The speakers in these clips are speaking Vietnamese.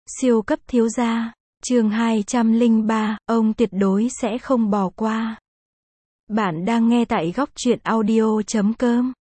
Siêu cấp thiếu gia, chương 203, ông tuyệt đối sẽ không bỏ qua. Bạn đang nghe tại góc truyện audio.com.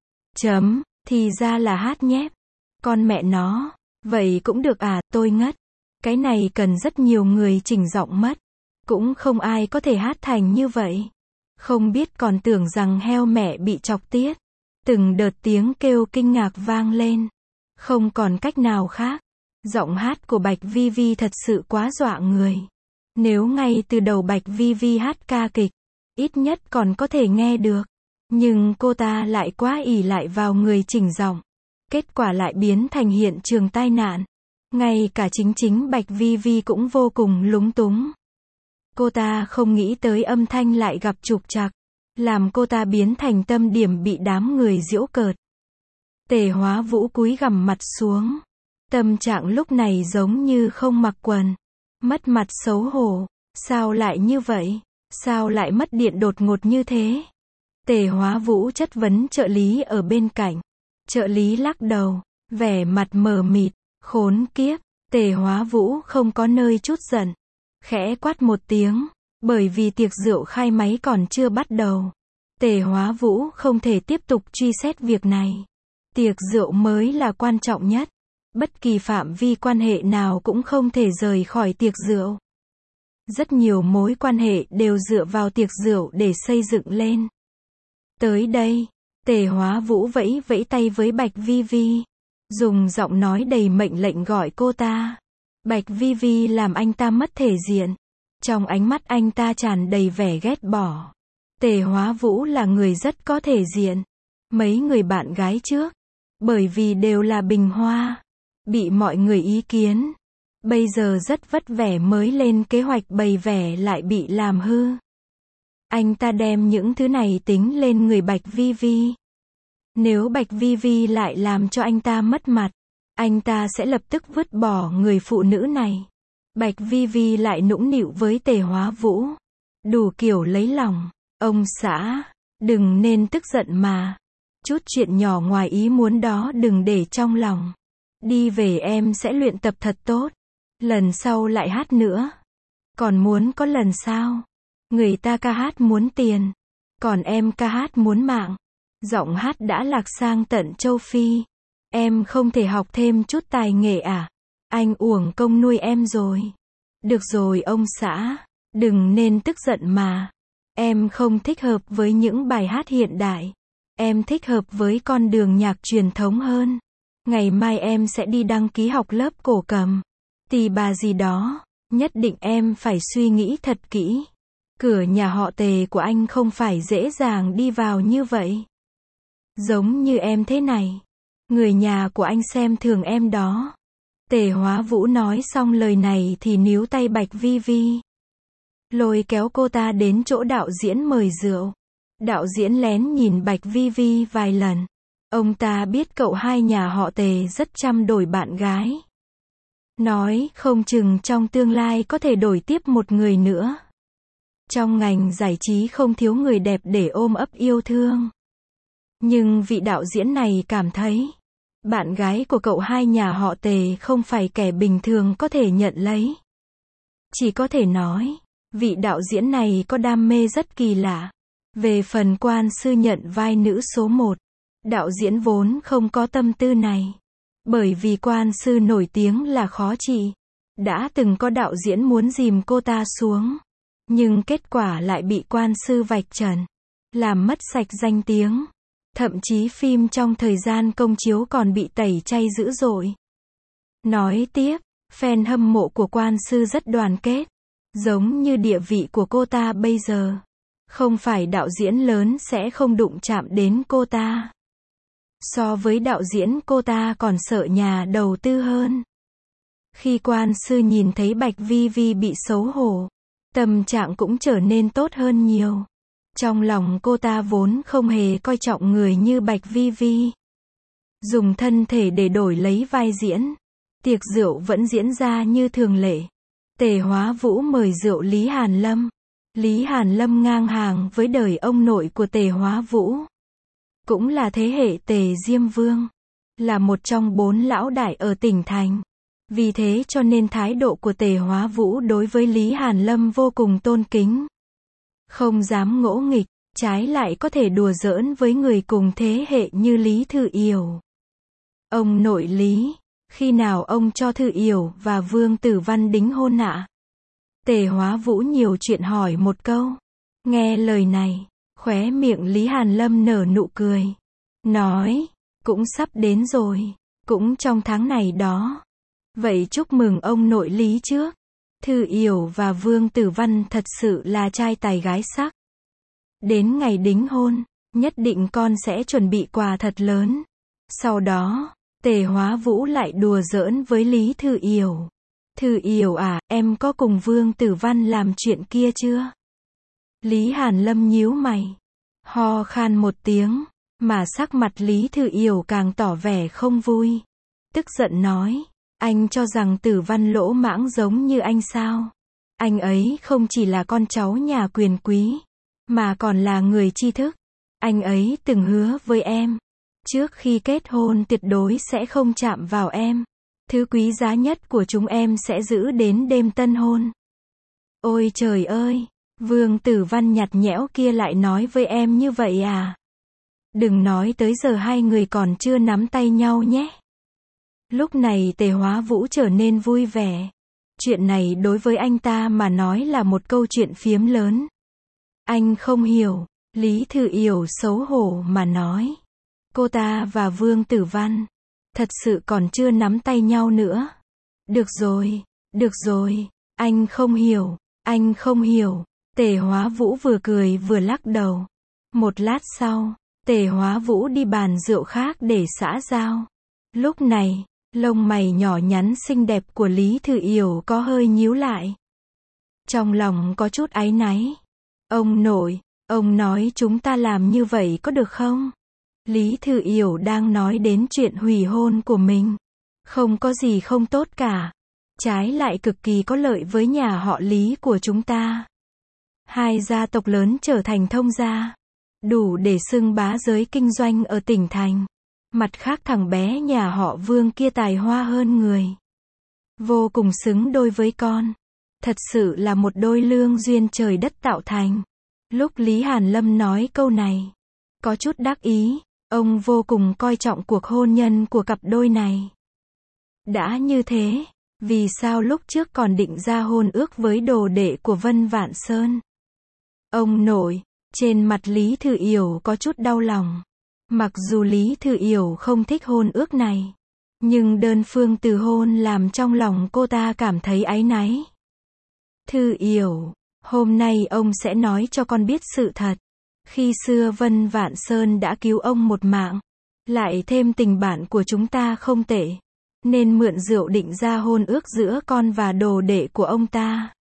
Thì ra là hát nhép. Con mẹ nó. Vậy cũng được à, tôi ngất. Cái này cần rất nhiều người chỉnh giọng mất. Cũng không ai có thể hát thành như vậy. Không biết còn tưởng rằng heo mẹ bị chọc tiết. Từng đợt tiếng kêu kinh ngạc vang lên. Không còn cách nào khác. Giọng hát của Bạch Vi Vi thật sự quá dọa người. Nếu ngay từ đầu Bạch Vi Vi hát ca kịch, ít nhất còn có thể nghe được. Nhưng cô ta lại quá ỷ lại vào người chỉnh giọng. Kết quả lại biến thành hiện trường tai nạn. Ngay cả chính Bạch Vi Vi cũng vô cùng lúng túng. Cô ta không nghĩ tới âm thanh lại gặp trục trặc, làm cô ta biến thành tâm điểm bị đám người giễu cợt. Tề Hóa Vũ cúi gằm mặt xuống. Tâm trạng lúc này giống như không mặc quần. Mất mặt xấu hổ. Sao lại như vậy? Sao lại mất điện đột ngột như thế? Tề Hóa Vũ chất vấn trợ lý ở bên cạnh. Trợ lý lắc đầu, vẻ mặt mờ mịt, khốn kiếp. Tề Hóa Vũ không có nơi chút giận. Khẽ quát một tiếng, bởi vì tiệc rượu khai máy còn chưa bắt đầu. Tề Hóa Vũ không thể tiếp tục truy xét việc này. Tiệc rượu mới là quan trọng nhất. Bất kỳ phạm vi quan hệ nào cũng không thể rời khỏi tiệc rượu. Rất nhiều mối quan hệ đều dựa vào tiệc rượu để xây dựng lên. Tới đây, Tề Hóa Vũ vẫy vẫy tay với Bạch Vi Vi. Dùng giọng nói đầy mệnh lệnh gọi cô ta. Bạch Vi Vi làm anh ta mất thể diện. Trong ánh mắt anh ta tràn đầy vẻ ghét bỏ. Tề Hóa Vũ là người rất có thể diện. Mấy người bạn gái trước, bởi vì đều là bình hoa, bị mọi người ý kiến. Bây giờ rất vất vẻ mới lên kế hoạch bày vẻ lại bị làm hư. Anh ta đem những thứ này tính lên người Bạch Vi Vi. Nếu Bạch Vi Vi lại làm cho anh ta mất mặt, anh ta sẽ lập tức vứt bỏ người phụ nữ này. Bạch Vi Vi lại nũng nịu với Tề Hóa Vũ. Đủ kiểu lấy lòng. Ông xã, đừng nên tức giận mà. Chút chuyện nhỏ ngoài ý muốn đó đừng để trong lòng. Đi về em sẽ luyện tập thật tốt. Lần sau lại hát nữa. Còn muốn có lần sau. Người ta ca hát muốn tiền. Còn em ca hát muốn mạng. Giọng hát đã lạc sang tận châu Phi. Em không thể học thêm chút tài nghệ à? Anh uổng công nuôi em rồi. Được rồi ông xã. Đừng nên tức giận mà. Em không thích hợp với những bài hát hiện đại. Em thích hợp với con đường nhạc truyền thống hơn. Ngày mai em sẽ đi đăng ký học lớp cổ cầm. Tỳ bà gì đó. Nhất định em phải suy nghĩ thật kỹ. Cửa nhà họ Tề của anh không phải dễ dàng đi vào như vậy. Giống như em thế này. Người nhà của anh xem thường em đó. Tề Hóa Vũ nói xong lời này thì níu tay Bạch Vi Vi. Lôi kéo cô ta đến chỗ đạo diễn mời rượu. Đạo diễn lén nhìn Bạch Vi Vi vài lần. Ông ta biết cậu hai nhà họ Tề rất chăm đổi bạn gái. Nói không chừng trong tương lai có thể đổi tiếp một người nữa. Trong ngành giải trí không thiếu người đẹp để ôm ấp yêu thương. Nhưng vị đạo diễn này cảm thấy, bạn gái của cậu hai nhà họ Tề không phải kẻ bình thường có thể nhận lấy. Chỉ có thể nói, vị đạo diễn này có đam mê rất kỳ lạ. Về phần Quan Sư nhận vai nữ số 1, đạo diễn vốn không có tâm tư này. Bởi vì Quan Sư nổi tiếng là khó trị. Đã từng có đạo diễn muốn dìm cô ta xuống. Nhưng kết quả lại bị Quan Sư vạch trần. Làm mất sạch danh tiếng. Thậm chí phim trong thời gian công chiếu còn bị tẩy chay dữ dội. Nói tiếp, fan hâm mộ của Quan Sư rất đoàn kết. Giống như địa vị của cô ta bây giờ. Không phải đạo diễn lớn sẽ không đụng chạm đến cô ta. So với đạo diễn cô ta còn sợ nhà đầu tư hơn. Khi Quan Sư nhìn thấy Bạch Vi Vi bị xấu hổ, tâm trạng cũng trở nên tốt hơn nhiều. Trong lòng cô ta vốn không hề coi trọng người như Bạch Vi Vi. Dùng thân thể để đổi lấy vai diễn. Tiệc rượu vẫn diễn ra như thường lệ. Tề Hóa Vũ mời rượu Lý Hàn Lâm. Lý Hàn Lâm ngang hàng với đời ông nội của Tề Hóa Vũ. Cũng là thế hệ Tề Diêm Vương. Là một trong 4 lão đại ở tỉnh thành. Vì thế cho nên thái độ của Tề Hóa Vũ đối với Lý Hàn Lâm vô cùng tôn kính. Không dám ngỗ nghịch, trái lại có thể đùa giỡn với người cùng thế hệ như Lý Thư Yểu. Ông nội Lý, khi nào ông cho Thư Yểu và Vương Tử Văn đính hôn ạ? Tề Hóa Vũ nhiều chuyện hỏi một câu. Nghe lời này, khóe miệng Lý Hàn Lâm nở nụ cười. Nói, cũng sắp đến rồi, cũng trong tháng này đó. Vậy chúc mừng ông nội Lý trước. Thư Yểu và Vương Tử Văn thật sự là trai tài gái sắc. Đến ngày đính hôn, nhất định con sẽ chuẩn bị quà thật lớn. Sau đó, Tề Hóa Vũ lại đùa giỡn với Lý Thư Yểu. Thư Yểu à, em có cùng Vương Tử Văn làm chuyện kia chưa? Lý Hàn Lâm nhíu mày, ho khan một tiếng, mà sắc mặt Lý Thư Yểu càng tỏ vẻ không vui. Tức giận nói, anh cho rằng Tử Văn lỗ mãng giống như anh sao? Anh ấy không chỉ là con cháu nhà quyền quý, mà còn là người tri thức. Anh ấy từng hứa với em, trước khi kết hôn tuyệt đối sẽ không chạm vào em. Thứ quý giá nhất của chúng em sẽ giữ đến đêm tân hôn. Ôi trời ơi, Vương Tử Văn nhạt nhẽo kia lại nói với em như vậy à? Đừng nói tới giờ hai người còn chưa nắm tay nhau nhé. Lúc này Tề Hóa Vũ trở nên vui vẻ. Chuyện này đối với anh ta mà nói là một câu chuyện phiếm lớn. Anh không hiểu, Lý Thư Yểu xấu hổ mà nói. Cô ta và Vương Tử Văn thật sự còn chưa nắm tay nhau nữa. Được rồi, anh không hiểu. Tề Hóa Vũ vừa cười vừa lắc đầu. Một lát sau, Tề Hóa Vũ đi bàn rượu khác để xã giao. Lúc này, lông mày nhỏ nhắn xinh đẹp của Lý Thư Yểu có hơi nhíu lại. Trong lòng có chút áy náy. Ông nội, ông nói chúng ta làm như vậy có được không? Lý Thư Yểu đang nói đến chuyện hủy hôn của mình. Không có gì không tốt cả. Trái lại cực kỳ có lợi với nhà họ Lý của chúng ta. Hai gia tộc lớn trở thành thông gia, đủ để xưng bá giới kinh doanh ở tỉnh thành. Mặt khác thằng bé nhà họ Vương kia tài hoa hơn người. Vô cùng xứng đôi với con. Thật sự là một đôi lương duyên trời đất tạo thành. Lúc Lý Hàn Lâm nói câu này, có chút đắc ý, ông vô cùng coi trọng cuộc hôn nhân của cặp đôi này. Đã như thế, vì sao lúc trước còn định ra hôn ước với đồ đệ của Vân Vạn Sơn? Ông nội, trên mặt Lý Thư Yểu có chút đau lòng. Mặc dù Lý Thư Yểu không thích hôn ước này, nhưng đơn phương từ hôn làm trong lòng cô ta cảm thấy áy náy. Thư Yểu, hôm nay ông sẽ nói cho con biết sự thật. Khi xưa Vân Vạn Sơn đã cứu ông một mạng, lại thêm tình bạn của chúng ta không tệ, nên mượn rượu định ra hôn ước giữa con và đồ đệ của ông ta.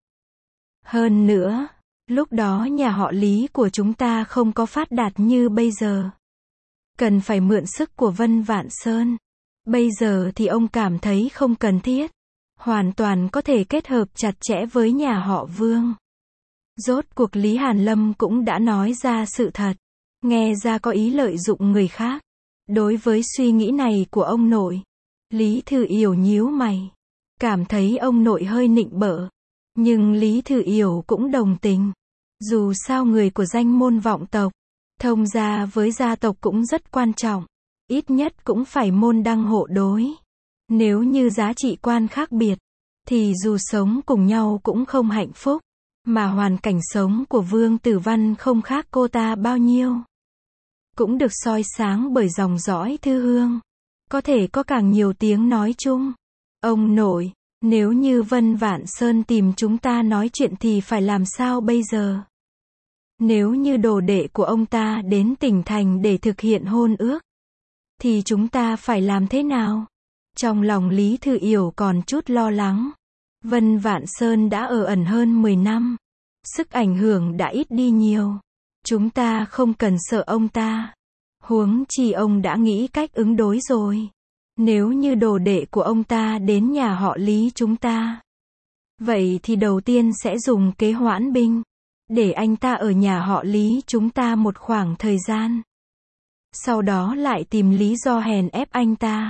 Hơn nữa, lúc đó nhà họ Lý của chúng ta không có phát đạt như bây giờ. Cần phải mượn sức của Vân Vạn Sơn. Bây giờ thì ông cảm thấy không cần thiết. Hoàn toàn có thể kết hợp chặt chẽ với nhà họ Vương. Rốt cuộc Lý Hàn Lâm cũng đã nói ra sự thật. Nghe ra có ý lợi dụng người khác. Đối với suy nghĩ này của ông nội, Lý Thư Yểu nhíu mày. Cảm thấy ông nội hơi nịnh bợ. Nhưng Lý Thư Yểu cũng đồng tình. Dù sao người của danh môn vọng tộc, thông gia với gia tộc cũng rất quan trọng. Ít nhất cũng phải môn đăng hộ đối. Nếu như giá trị quan khác biệt, thì dù sống cùng nhau cũng không hạnh phúc. Mà hoàn cảnh sống của Vương Tử Văn không khác cô ta bao nhiêu. Cũng được soi sáng bởi dòng dõi Thư Hương. Có thể có càng nhiều tiếng nói chung. Ông nội, nếu như Vân Vạn Sơn tìm chúng ta nói chuyện thì phải làm sao bây giờ? Nếu như đồ đệ của ông ta đến tỉnh thành để thực hiện hôn ước, thì chúng ta phải làm thế nào? Trong lòng Lý Thư Yểu còn chút lo lắng. Vân Vạn Sơn đã ở ẩn hơn 10 năm. Sức ảnh hưởng đã ít đi nhiều. Chúng ta không cần sợ ông ta. Huống chi ông đã nghĩ cách ứng đối rồi. Nếu như đồ đệ của ông ta đến nhà họ Lý chúng ta, vậy thì đầu tiên sẽ dùng kế hoãn binh. Để anh ta ở nhà họ Lý chúng ta một khoảng thời gian. Sau đó lại tìm lý do hèn ép anh ta.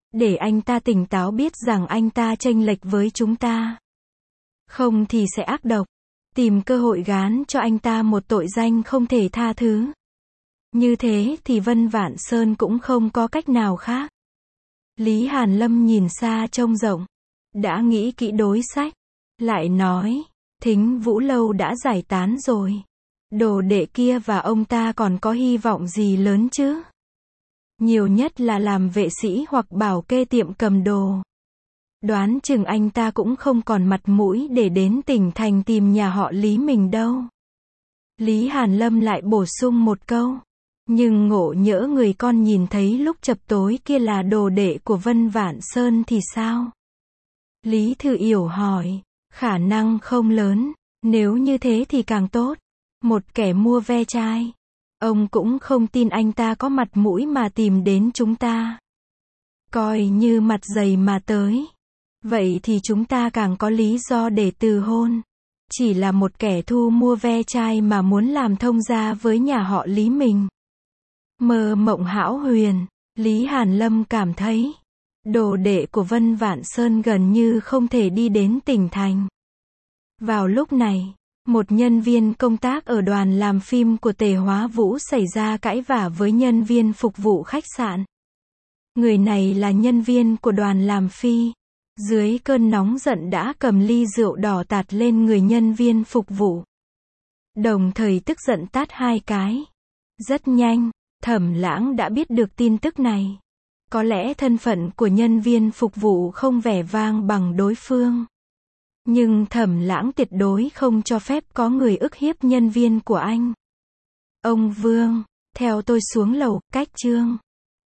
Để anh ta tỉnh táo biết rằng anh ta chênh lệch với chúng ta. Không thì sẽ ác độc. Tìm cơ hội gán cho anh ta một tội danh không thể tha thứ. Như thế thì Vân Vạn Sơn cũng không có cách nào khác. Lý Hàn Lâm nhìn xa trông rộng. Đã nghĩ kỹ đối sách. Lại nói, Thính Vũ Lâu đã giải tán rồi. Đồ đệ kia và ông ta còn có hy vọng gì lớn chứ? Nhiều nhất là làm vệ sĩ hoặc bảo kê tiệm cầm đồ. Đoán chừng anh ta cũng không còn mặt mũi để đến tỉnh thành tìm nhà họ Lý mình đâu. Lý Hàn Lâm lại bổ sung một câu. Nhưng ngộ nhỡ người con nhìn thấy lúc chập tối kia là đồ đệ của Vân Vạn Sơn thì sao? Lý Thư Yểu hỏi. Khả năng không lớn. Nếu như thế thì càng tốt. Một kẻ mua ve chai. Ông cũng không tin anh ta có mặt mũi mà tìm đến chúng ta. Coi như mặt dày mà tới. Vậy thì chúng ta càng có lý do để từ hôn. Chỉ là một kẻ thu mua ve chai mà muốn làm thông gia với nhà họ Lý mình. Mơ mộng hão huyền. Lý Hàn Lâm cảm thấy đồ đệ của Vân Vạn Sơn gần như không thể đi đến tỉnh thành. Vào lúc này, một nhân viên công tác ở đoàn làm phim của Tề Hóa Vũ xảy ra cãi vã với nhân viên phục vụ khách sạn. Người này là nhân viên của đoàn làm phim. Dưới cơn nóng giận đã cầm ly rượu đỏ tạt lên người nhân viên phục vụ. Đồng thời tức giận tát 2 cái. Rất nhanh, Thẩm Lãng đã biết được tin tức này. Có lẽ thân phận của nhân viên phục vụ không vẻ vang bằng đối phương. Nhưng Thẩm Lãng tuyệt đối không cho phép có người ức hiếp nhân viên của anh. Ông Vương, theo tôi xuống lầu, cách chương.